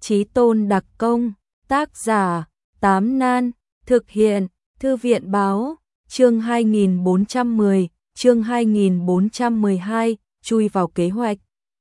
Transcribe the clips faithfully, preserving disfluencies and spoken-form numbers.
Chí Tôn đặc công, tác giả, Tám Nan, thực hiện, Thư viện báo, chương hai nghìn bốn trăm mười, chương hai nghìn bốn trăm mười hai, chui vào kế hoạch.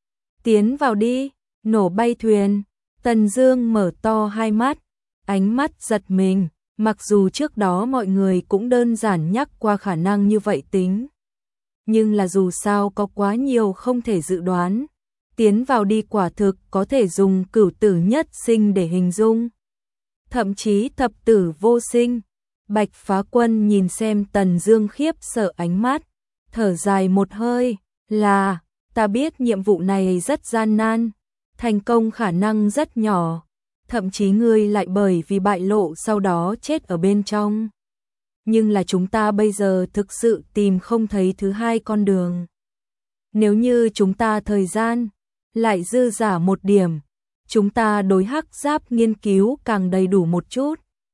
Tiến vào đi, nổ bay thuyền, Tần Dương mở to hai mắt, ánh mắt giật mình, mặc dù trước đó mọi người cũng đơn giản nhắc qua khả năng như vậy tính. Nhưng là dù sao có quá nhiều không thể dự đoán. Tiến vào đi quả thực có thể dùng cửu tử nhất sinh để hình dung. Thậm chí thập tử vô sinh. Bạch Phá Quân nhìn xem Tần Dương khiếp sợ ánh mắt, thở dài một hơi, là, ta biết nhiệm vụ này rất gian nan, thành công khả năng rất nhỏ, thậm chí ngươi lại bởi vì bại lộ sau đó chết ở bên trong. Nhưng là chúng ta bây giờ thực sự tìm không thấy thứ hai con đường. Nếu như chúng ta thời gian lại dư giả một điểm, chúng ta đối hắc giáp nghiên cứu càng đầy đủ một chút,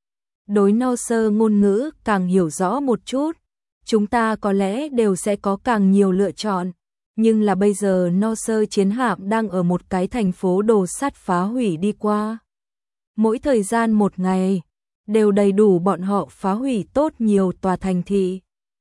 đối no sơ ngôn ngữ càng hiểu rõ một chút, chúng ta có lẽ đều sẽ có càng nhiều lựa chọn. Nhưng là bây giờ no sơ chiến hạm đang ở một cái thành phố đồ sắt phá hủy đi qua. Mỗi thời gian một ngày, đều đầy đủ bọn họ phá hủy tốt nhiều tòa thành thị.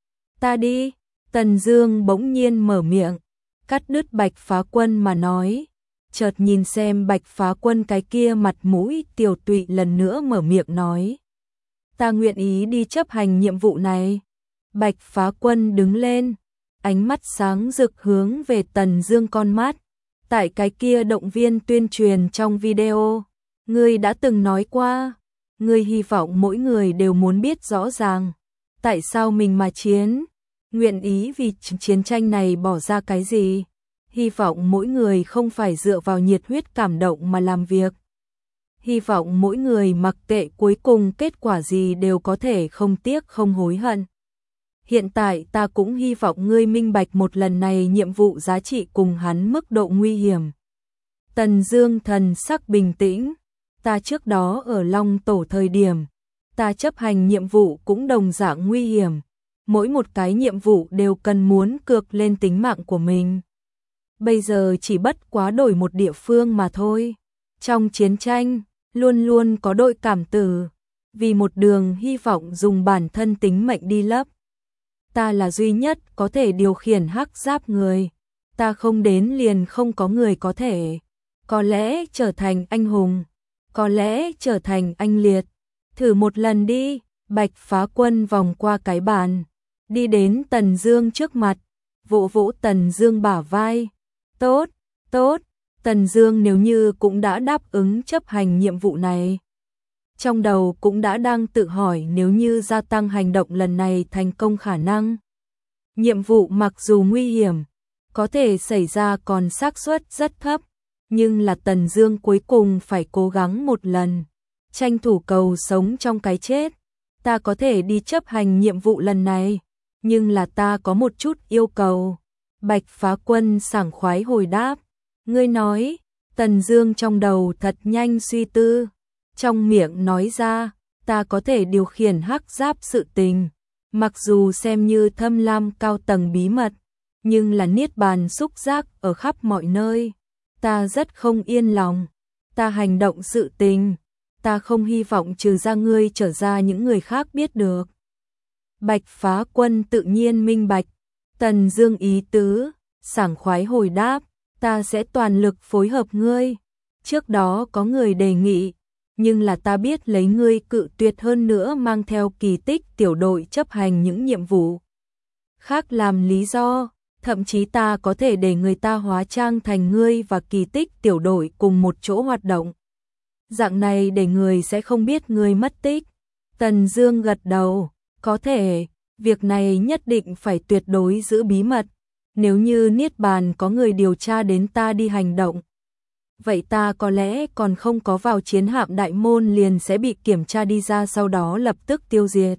Ta đi, Tần Dương bỗng nhiên mở miệng, cắt đứt Bạch Phá Quân mà nói. Chợt nhìn xem Bạch Phá Quân cái kia mặt mũi tiều tụy lần nữa mở miệng nói. Ta nguyện ý đi chấp hành nhiệm vụ này. Bạch Phá Quân đứng lên, ánh mắt sáng rực hướng về Tần Dương con mắt. Tại cái kia động viên tuyên truyền trong video, ngươi đã từng nói qua, ngươi hy vọng mỗi người đều muốn biết rõ ràng tại sao mình mà chiến, nguyện ý vì chiến tranh này bỏ ra cái gì. Hy vọng mỗi người không phải dựa vào nhiệt huyết cảm động mà làm việc. Hy vọng mỗi người mặc kệ cuối cùng kết quả gì đều có thể không tiếc không hối hận. Hiện tại ta cũng hy vọng ngươi minh bạch một lần này nhiệm vụ giá trị cùng hắn mức độ nguy hiểm. Tần Dương thần sắc bình tĩnh, ta trước đó ở Long Tổ thời điểm, ta chấp hành nhiệm vụ cũng đồng dạng nguy hiểm. Mỗi một cái nhiệm vụ đều cần muốn cược lên tính mạng của mình. Bây giờ chỉ bất quá đổi một địa phương mà thôi. Trong chiến tranh, luôn luôn có đội cảm tử, vì một đường hy vọng dùng bản thân tính mệnh đi lấp. Ta là duy nhất có thể điều khiển hắc giáp người, ta không đến liền không có người có thể. Có lẽ trở thành anh hùng, có lẽ trở thành anh liệt. Thử một lần đi. Bạch Phá Quân vòng qua cái bàn, đi đến Tần Dương trước mặt, vỗ vỗ Tần Dương bả vai. Tốt, tốt, Tần Dương nếu như cũng đã đáp ứng chấp hành nhiệm vụ này. Trong đầu cũng đã đang tự hỏi nếu như gia tăng hành động lần này thành công khả năng. Nhiệm vụ mặc dù nguy hiểm, có thể xảy ra còn xác suất rất thấp, nhưng là Tần Dương cuối cùng phải cố gắng một lần, tranh thủ cầu sống trong cái chết. Ta có thể đi chấp hành nhiệm vụ lần này, nhưng là ta có một chút yêu cầu. Bạch Phá Quân sảng khoái hồi đáp. Ngươi nói. Tần Dương trong đầu thật nhanh suy tư, trong miệng nói ra, ta có thể điều khiển hắc giáp sự tình. Mặc dù xem như thâm lam cao tầng bí mật, nhưng là niết bàn xúc giác ở khắp mọi nơi. Ta rất không yên lòng. Ta hành động sự tình, ta không hy vọng trừ ra ngươi trở ra những người khác biết được. Bạch Phá Quân tự nhiên minh bạch Tần Dương ý tứ, sảng khoái hồi đáp, ta sẽ toàn lực phối hợp ngươi. Trước đó có người đề nghị, nhưng là ta biết lấy ngươi cự tuyệt, hơn nữa mang theo Kỳ Tích tiểu đội chấp hành những nhiệm vụ khác làm lý do, thậm chí ta có thể để người ta hóa trang thành ngươi và Kỳ Tích tiểu đội cùng một chỗ hoạt động. Dạng này để người sẽ không biết ngươi mất tích. Tần Dương gật đầu, có thể, việc này nhất định phải tuyệt đối giữ bí mật. Nếu như niết bàn có người điều tra đến ta đi hành động, vậy ta có lẽ còn không có vào chiến hạm đại môn liền sẽ bị kiểm tra đi ra, sau đó lập tức tiêu diệt.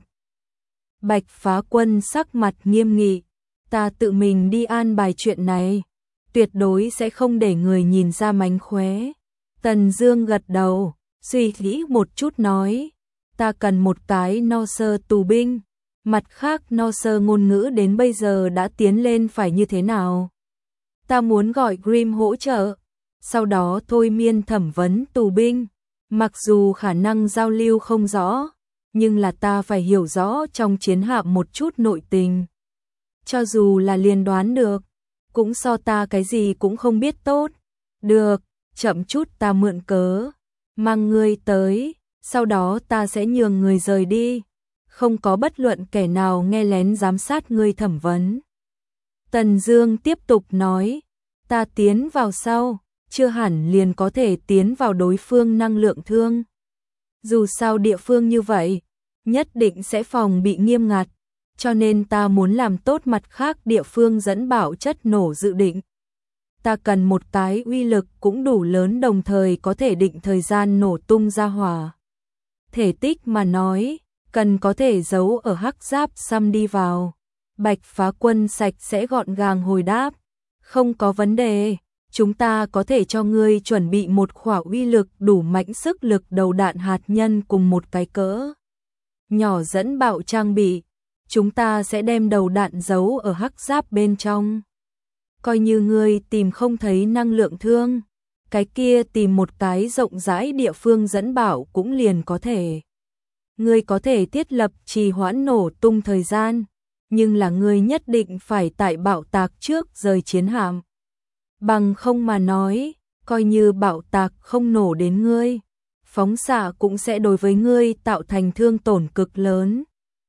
Bạch Phá Quân sắc mặt nghiêm nghị, ta tự mình đi an bài chuyện này, tuyệt đối sẽ không để người nhìn ra mánh khóe. Tần Dương gật đầu, suy nghĩ một chút nói, ta cần một cái no sơ tù binh. Mặt khác no sơ ngôn ngữ đến bây giờ đã tiến lên phải như thế nào? Ta muốn gọi Grim hỗ trợ. sau đó thôi miên thẩm vấn tù binh. Mặc dù khả năng giao lưu không rõ, nhưng là ta phải hiểu rõ trong chiến hạm một chút nội tình. Cho dù là liền đoán được, cũng so ta cái gì cũng không biết tốt. Được, chậm chút ta mượn cớ, mang ngươi tới, sau đó ta sẽ nhường người rời đi. Không có bất luận kẻ nào nghe lén giám sát ngươi thẩm vấn. Tần Dương tiếp tục nói, ta tiến vào sau, chưa hẳn liền có thể tiến vào đối phương năng lượng thương. Dù sao địa phương như vậy, nhất định sẽ phòng bị nghiêm ngặt, cho nên ta muốn làm tốt mặt khác địa phương dẫn bảo chất nổ dự định. Ta cần một cái uy lực cũng đủ lớn đồng thời có thể định thời gian nổ tung ra hỏa. Thể tích mà nói, cần có thể giấu ở hắc giáp xăm đi vào. Bạch Phá Quân sạch sẽ gọn gàng hồi đáp, không có vấn đề, chúng ta có thể cho ngươi chuẩn bị một khỏa uy lực đủ mạnh sức lực đầu đạn hạt nhân cùng một cái cỡ nhỏ dẫn bạo trang bị, chúng ta sẽ đem đầu đạn giấu ở hắc giáp bên trong. Coi như ngươi tìm không thấy năng lượng thương, cái kia tìm một cái rộng rãi địa phương dẫn bảo cũng liền có thể. Ngươi có thể thiết lập trì hoãn nổ tung thời gian, nhưng là ngươi nhất định phải tại bạo tạc trước rời chiến hạm. Bằng không mà nói, coi như bạo tạc không nổ đến ngươi, phóng xạ cũng sẽ đối với ngươi tạo thành thương tổn cực lớn.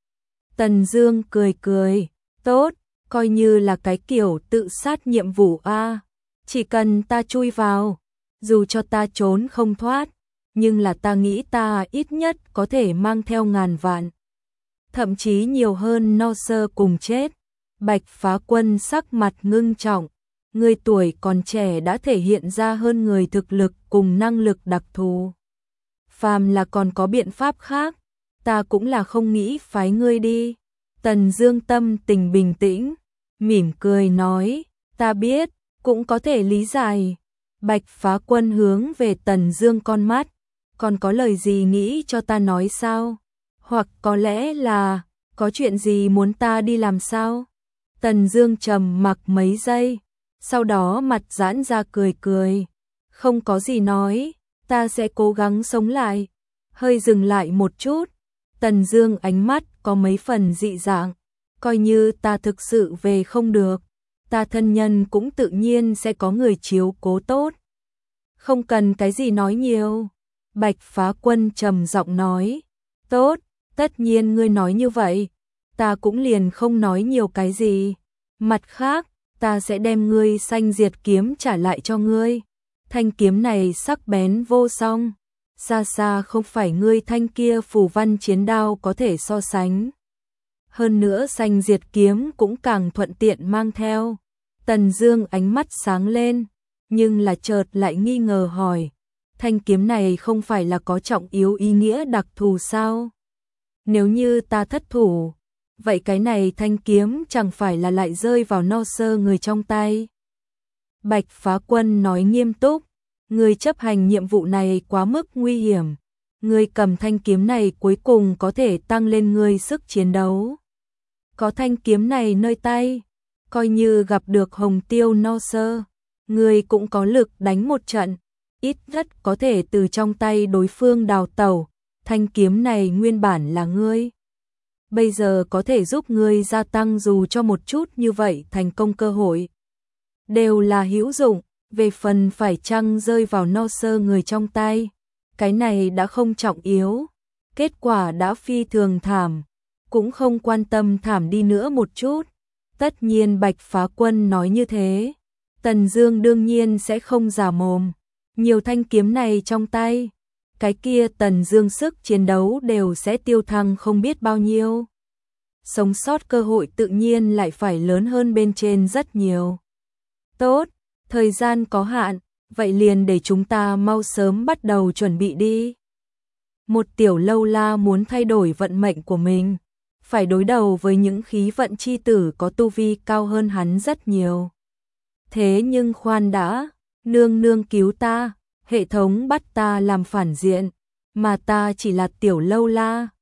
Tần Dương cười cười, tốt, coi như là cái kiểu tự sát nhiệm vụ a, chỉ cần ta chui vào, dù cho ta trốn không thoát, nhưng là ta nghĩ ta ít nhất có thể mang theo ngàn vạn, thậm chí nhiều hơn no sơ cùng chết. Bạch Phá Quân sắc mặt ngưng trọng, người tuổi còn trẻ đã thể hiện ra hơn người thực lực cùng năng lực đặc thù. Phàm là còn có biện pháp khác, ta cũng là không nghĩ phái ngươi đi. Tần Dương tâm tình bình tĩnh, mỉm cười nói, ta biết, cũng có thể lý giải. Bạch Phá Quân hướng về Tần Dương con mắt, còn có lời gì nghĩ cho ta nói sao? Hoặc có lẽ là, có chuyện gì muốn ta đi làm sao? Tần Dương trầm mặc mấy giây, sau đó mặt giãn ra cười cười, không có gì nói, ta sẽ cố gắng sống lại. Hơi dừng lại một chút, Tần Dương ánh mắt có mấy phần dị dạng, coi như ta thực sự về không được, ta thân nhân cũng tự nhiên sẽ có người chiếu cố tốt. Không cần cái gì nói nhiều. Bạch Phá Quân trầm giọng nói, tốt, tất nhiên ngươi nói như vậy, ta cũng liền không nói nhiều cái gì. Mặt khác, ta sẽ đem ngươi Sanh Diệt kiếm trả lại cho ngươi. Thanh kiếm này sắc bén vô song, xa xa không phải ngươi thanh kia phù văn chiến đao có thể so sánh. Hơn nữa Sanh Diệt kiếm cũng càng thuận tiện mang theo. Tần Dương ánh mắt sáng lên, nhưng là chợt lại nghi ngờ hỏi, thanh kiếm này không phải là có trọng yếu ý nghĩa đặc thù sao? Nếu như ta thất thủ, vậy cái này thanh kiếm chẳng phải là lại rơi vào no sơ người trong tay? Bạch Phá Quân nói nghiêm túc, người chấp hành nhiệm vụ này quá mức nguy hiểm, người cầm thanh kiếm này cuối cùng có thể tăng lên người sức chiến đấu. Có thanh kiếm này nơi tay, coi như gặp được Hồng Tiêu no sơ, người cũng có lực đánh một trận, ít nhất có thể từ trong tay đối phương đào tẩu. Thanh kiếm này nguyên bản là ngươi, bây giờ có thể giúp ngươi gia tăng dù cho một chút như vậy thành công cơ hội, đều là hữu dụng. Về phần phải chăng rơi vào no sơ người trong tay, cái này đã không trọng yếu, kết quả đã phi thường thảm, cũng không quan tâm thảm đi nữa một chút. Tất nhiên Bạch Phá Quân nói như thế, Tần Dương đương nhiên sẽ không giả mồm. Nhiều thanh kiếm này trong tay, cái kia Tần Dương sức chiến đấu đều sẽ tiêu thăng không biết bao nhiêu. Sống sót cơ hội tự nhiên lại phải lớn hơn bên trên rất nhiều. Tốt, thời gian có hạn, vậy liền để chúng ta mau sớm bắt đầu chuẩn bị đi. Một tiểu lâu la muốn thay đổi vận mệnh của mình, phải đối đầu với những khí vận chi tử có tu vi cao hơn hắn rất nhiều. Thế nhưng khoan đã, nương nương cứu ta, hệ thống bắt ta làm phản diện, mà ta chỉ là tiểu lâu la,